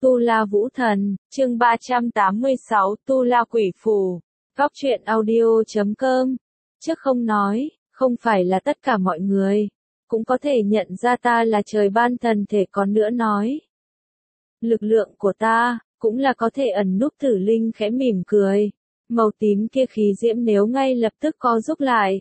Tu La Vũ Thần, chương 386, Tu La Quỷ Phù. Góc truyện audio.com. Trước không nói, không phải là tất cả mọi người cũng có thể nhận ra ta là trời ban thần thể, còn nữa nói. Lực lượng của ta cũng là có thể ẩn núp. Tử Linh khẽ mỉm cười, màu tím kia khí diễm nếu ngay lập tức co rút lại.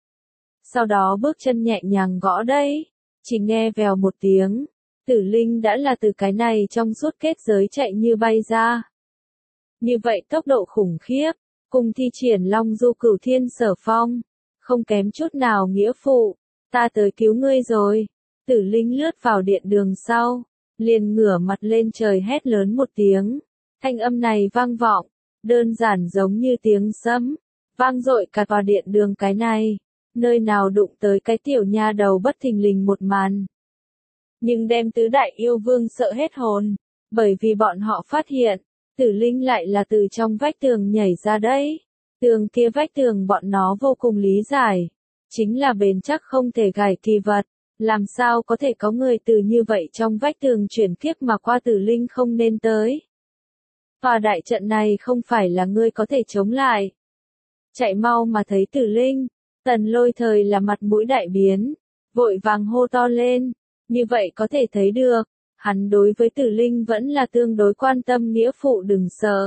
Sau đó bước chân nhẹ nhàng gõ đây, chỉ nghe vèo một tiếng. Tử Linh đã là từ cái này trong suốt kết giới chạy như bay ra. Như vậy tốc độ khủng khiếp, cùng thi triển Long Du Cửu Thiên Sở Phong, không kém chút nào nghĩa phụ. Ta tới cứu ngươi rồi. Tử Linh lướt vào điện đường sau, liền ngửa mặt lên trời hét lớn một tiếng. Thanh âm này vang vọng, đơn giản giống như tiếng sấm, vang dội cả tòa điện đường cái này. Nơi nào đụng tới cái tiểu nha đầu bất thình lình một màn. Nhưng đem tứ đại yêu vương sợ hết hồn, bởi vì bọn họ phát hiện, Tử Linh lại là từ trong vách tường nhảy ra đấy. Tường kia vách tường bọn nó vô cùng lý giải, chính là bền chắc không thể gài kỳ vật, làm sao có thể có người từ như vậy trong vách tường chuyển kiếp mà qua. Tử Linh không nên tới. Tòa đại trận này không phải là ngươi có thể chống lại. Chạy mau mà thấy Tử Linh, Tần Lôi thời là mặt mũi đại biến, vội vàng hô to lên. Như vậy có thể thấy được, hắn đối với Tử Linh vẫn là tương đối quan tâm. Nghĩa phụ đừng sợ.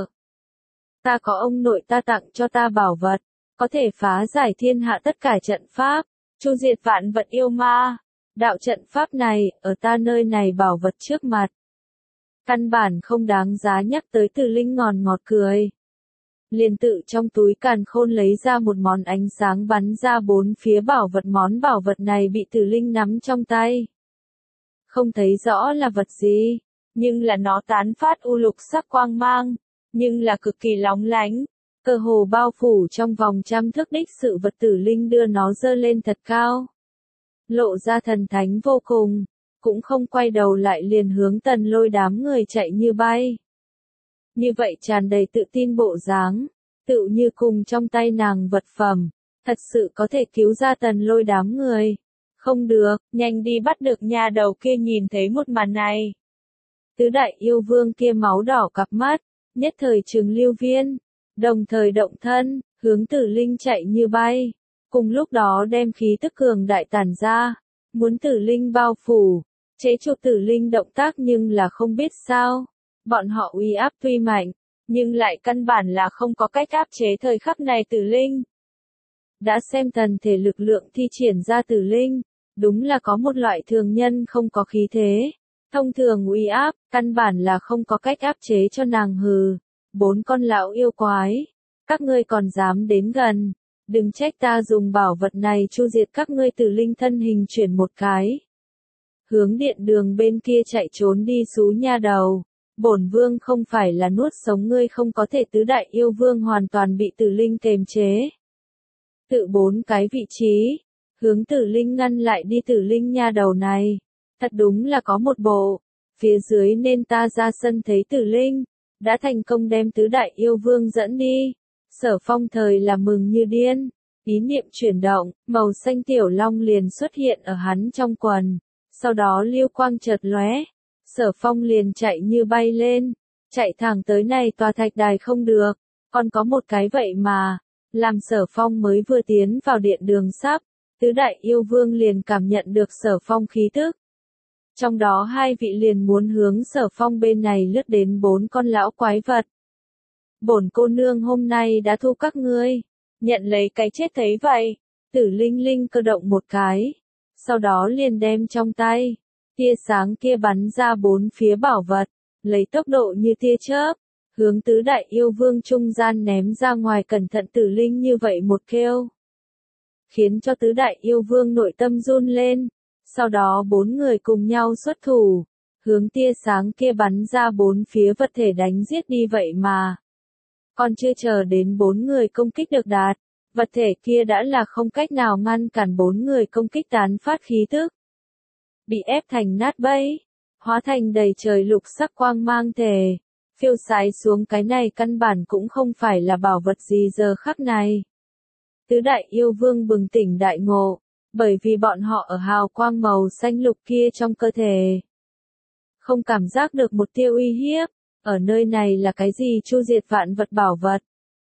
Ta có ông nội ta tặng cho ta bảo vật, có thể phá giải thiên hạ tất cả trận pháp, chu diệt vạn vật yêu ma. Đạo trận pháp này, ở ta nơi này bảo vật trước mặt, căn bản không đáng giá nhắc tới. Tử Linh ngọt cười. Liền tự trong túi càn khôn lấy ra một món ánh sáng bắn ra bốn phía bảo vật. Món bảo vật này bị Tử Linh nắm trong tay. Không thấy rõ là vật gì, nhưng là nó tán phát u lục sắc quang mang, nhưng là cực kỳ lóng lánh, cơ hồ bao phủ trong vòng trăm thước đích sự vật. Tử Linh đưa nó giơ lên thật cao, lộ ra thần thánh vô cùng, cũng không quay đầu lại liền hướng Tần Lôi đám người chạy như bay. Như vậy tràn đầy tự tin bộ dáng, tựu như cùng trong tay nàng vật phẩm, thật sự có thể cứu ra Tần Lôi đám người. Không được, nhanh đi bắt được nha đầu kia. Nhìn thấy một màn này, tứ đại yêu vương kia máu đỏ cặp mắt, nhất thời trừng lưu viên, đồng thời động thân, hướng Tử Linh chạy như bay. Cùng lúc đó đem khí tức cường đại tản ra, muốn Tử Linh bao phủ, chế trụ Tử Linh động tác. Nhưng là không biết sao, bọn họ uy áp tuy mạnh, nhưng lại căn bản là không có cách áp chế thời khắc này Tử Linh. Đã xem thần thể lực lượng thi triển ra Tử Linh, đúng là có một loại thường nhân không có khí thế, thông thường uy áp, căn bản là không có cách áp chế cho nàng. Hừ, bốn con lão yêu quái, các ngươi còn dám đến gần, đừng trách ta dùng bảo vật này chu diệt các ngươi. Tử Linh thân hình chuyển một cái, hướng điện đường bên kia chạy trốn đi. Xú nha đầu, bổn vương không phải là nuốt sống ngươi không có thể. Tứ đại yêu vương hoàn toàn bị Tử Linh kềm chế, tự bốn cái vị trí hướng Tử Linh ngăn lại đi. Tử Linh nha đầu này, thật đúng là có một bộ. Phía dưới nên ta ra sân thấy Tử Linh đã thành công đem tứ đại yêu vương dẫn đi. Sở Phong thời là mừng như điên, ý niệm chuyển động, màu xanh tiểu long liền xuất hiện ở hắn trong quần. Sau đó lưu quang chợt lóe, Sở Phong liền chạy như bay lên, chạy thẳng tới này tòa thạch đài. Không được, còn có một cái vậy mà. Làm Sở Phong mới vừa tiến vào điện đường sắp, tứ đại yêu vương liền cảm nhận được Sở Phong khí tức. Trong đó hai vị liền muốn hướng Sở Phong bên này lướt đến. Bốn con lão quái vật, bổn cô nương hôm nay đã thu các ngươi, nhận lấy cái chết. Thấy vậy, Tử Linh cơ động một cái, sau đó liền đem trong tay tia sáng kia bắn ra bốn phía bảo vật, lấy tốc độ như tia chớp, hướng tứ đại yêu vương trung gian ném ra ngoài. Cẩn thận! Tử Linh như vậy một kêu, khiến cho tứ đại yêu vương nội tâm run lên. Sau đó bốn người cùng nhau xuất thủ, hướng tia sáng kia bắn ra bốn phía vật thể đánh giết đi. Vậy mà, còn chưa chờ đến bốn người công kích được đạt, vật thể kia đã là không cách nào ngăn cản bốn người công kích, tán phát khí tức, bị ép thành nát bấy, hóa thành đầy trời lục sắc quang mang thể, phiêu sái xuống. Cái này căn bản cũng không phải là bảo vật gì giờ khắc này. Tứ đại yêu vương bừng tỉnh đại ngộ, bởi vì bọn họ ở hào quang màu xanh lục kia trong cơ thể, không cảm giác được một tia uy hiếp. Ở nơi này là cái gì chu diệt vạn vật bảo vật?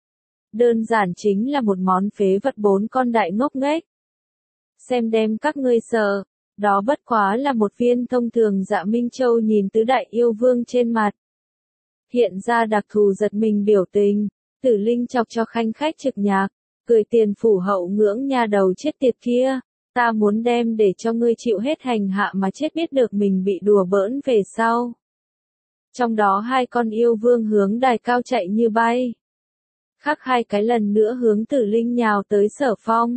Đơn giản chính là một món phế vật bốn con đại ngốc nghếch. Xem đem các ngươi sợ, đó bất quá là một viên thông thường. Dạ Minh Châu nhìn tứ đại yêu vương trên mặt. Hiện ra đặc thù giật mình biểu tình, Tử Linh chọc cho khanh khách trực nhạc, cười tiền phủ hậu ngưỡng nha đầu chết tiệt kia. Ta muốn đem để cho ngươi chịu hết hành hạ mà chết biết được mình bị đùa bỡn về sau. Trong đó hai con yêu vương hướng đài cao chạy như bay. Khác hai cái lần nữa hướng Tử Linh nhào tới Sở Phong.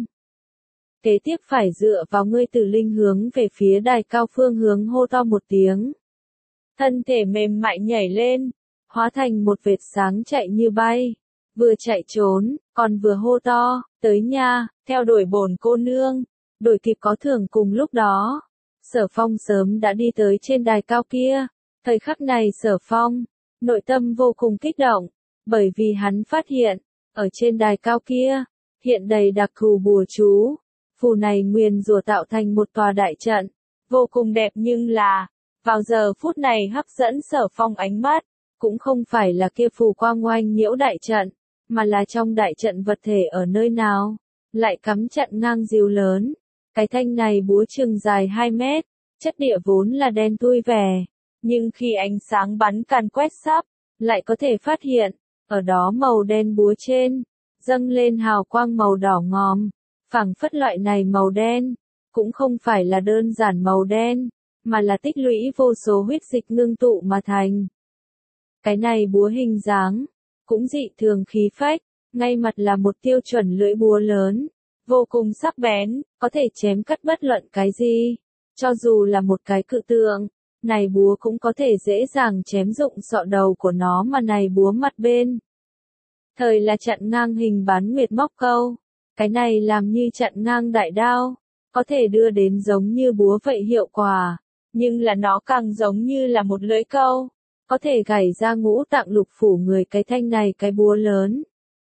Kế tiếp phải dựa vào ngươi. Tử Linh hướng về phía đài cao phương hướng hô to một tiếng. Thân thể mềm mại nhảy lên, hóa thành một vệt sáng chạy như bay. Vừa chạy trốn, còn vừa hô to, tới nha, theo đuổi bổn cô nương. Đổi kịp có thưởng cùng lúc đó. Sở Phong sớm đã đi tới trên đài cao kia. Thời khắc này Sở Phong, nội tâm vô cùng kích động, bởi vì hắn phát hiện, ở trên đài cao kia, hiện đầy đặc thù bùa chú. Phù này nguyền rủa tạo thành một tòa đại trận, vô cùng đẹp nhưng là, vào giờ phút này hấp dẫn Sở Phong ánh mắt, cũng không phải là kia phù quang oanh nhiễu đại trận, mà là trong đại trận vật thể ở nơi nào, lại cắm chặn ngang diều lớn. Cái thanh này búa chừng dài 2 mét, chất địa vốn là đen thui vẻ, nhưng khi ánh sáng bắn càn quét sắp, lại có thể phát hiện, ở đó màu đen búa trên, dâng lên hào quang màu đỏ ngòm, phảng phất loại này màu đen, cũng không phải là đơn giản màu đen, mà là tích lũy vô số huyết dịch ngưng tụ mà thành. Cái này búa hình dáng, cũng dị thường khí phách, ngay mặt là một tiêu chuẩn lưỡi búa lớn, vô cùng sắc bén, có thể chém cắt bất luận cái gì. Cho dù là một cái cự tượng, này búa cũng có thể dễ dàng chém rụng sọ đầu của nó mà này búa mặt bên. Thời là chặn ngang hình bán nguyệt móc câu, cái này làm như chặn ngang đại đao, có thể đưa đến giống như búa vậy hiệu quả, nhưng là nó càng giống như là một lưỡi câu, có thể gảy ra ngũ tạng lục phủ người. Cái thanh này cái búa lớn.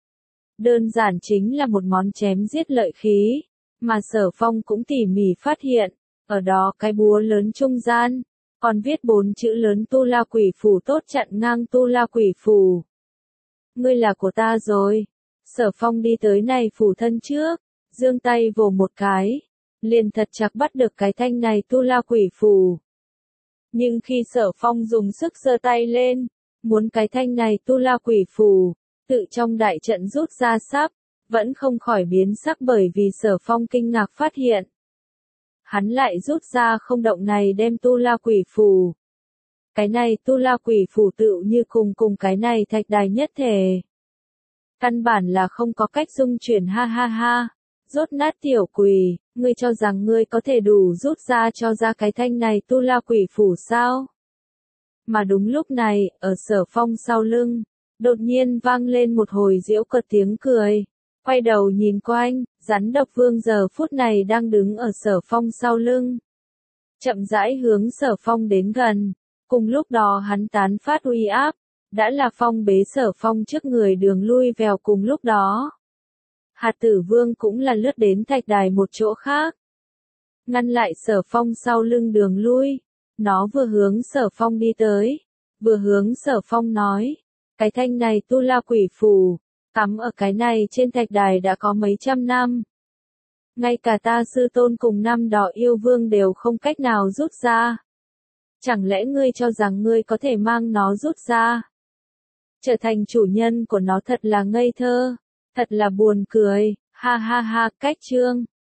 Đơn giản chính là một món chém giết lợi khí, mà Sở Phong cũng tỉ mỉ phát hiện, ở đó cái búa lớn trung gian, còn viết 4 chữ lớn Tu La Quỷ Phù tốt chặn ngang Tu La Quỷ Phù. Ngươi là của ta rồi. Sở Phong đi tới này phù thân trước, giương tay vồ một cái, liền thật chặt bắt được cái thanh này Tu La Quỷ Phù. Nhưng khi Sở Phong dùng sức giơ tay lên, muốn cái thanh này Tu La Quỷ Phù, tự trong đại trận rút ra sắp, vẫn không khỏi biến sắc bởi vì Sở Phong kinh ngạc phát hiện. Hắn lại rút ra không động này đem Tu La Quỷ Phù. Cái này Tu La Quỷ Phù tựu như cùng cái này thạch đài nhất thể. Căn bản là không có cách dung chuyển ha ha ha. Rốt nát tiểu quỷ, ngươi cho rằng ngươi có thể đủ rút ra cho ra cái thanh này Tu La Quỷ Phù sao? Mà đúng lúc này, ở Sở Phong sau lưng, đột nhiên vang lên một hồi giễu cợt tiếng cười. Quay đầu nhìn quanh, rắn độc vương giờ phút này đang đứng ở Sở Phong sau lưng. Chậm rãi hướng Sở Phong đến gần, cùng lúc đó hắn tán phát uy áp, đã là phong bế Sở Phong trước người đường lui vèo cùng lúc đó. Hạt Tử Vương cũng là lướt đến thạch đài một chỗ khác. Ngăn lại Sở Phong sau lưng đường lui, nó vừa hướng Sở Phong đi tới, vừa hướng Sở Phong nói, cái thanh này Tu La Quỷ Phù, cắm ở cái này trên thạch đài đã có mấy trăm năm. Ngay cả ta sư tôn cùng năm đó yêu vương đều không cách nào rút ra. Chẳng lẽ ngươi cho rằng ngươi có thể mang nó rút ra? Trở thành chủ nhân của nó thật là ngây thơ, thật là buồn cười, ha ha ha, cách chương.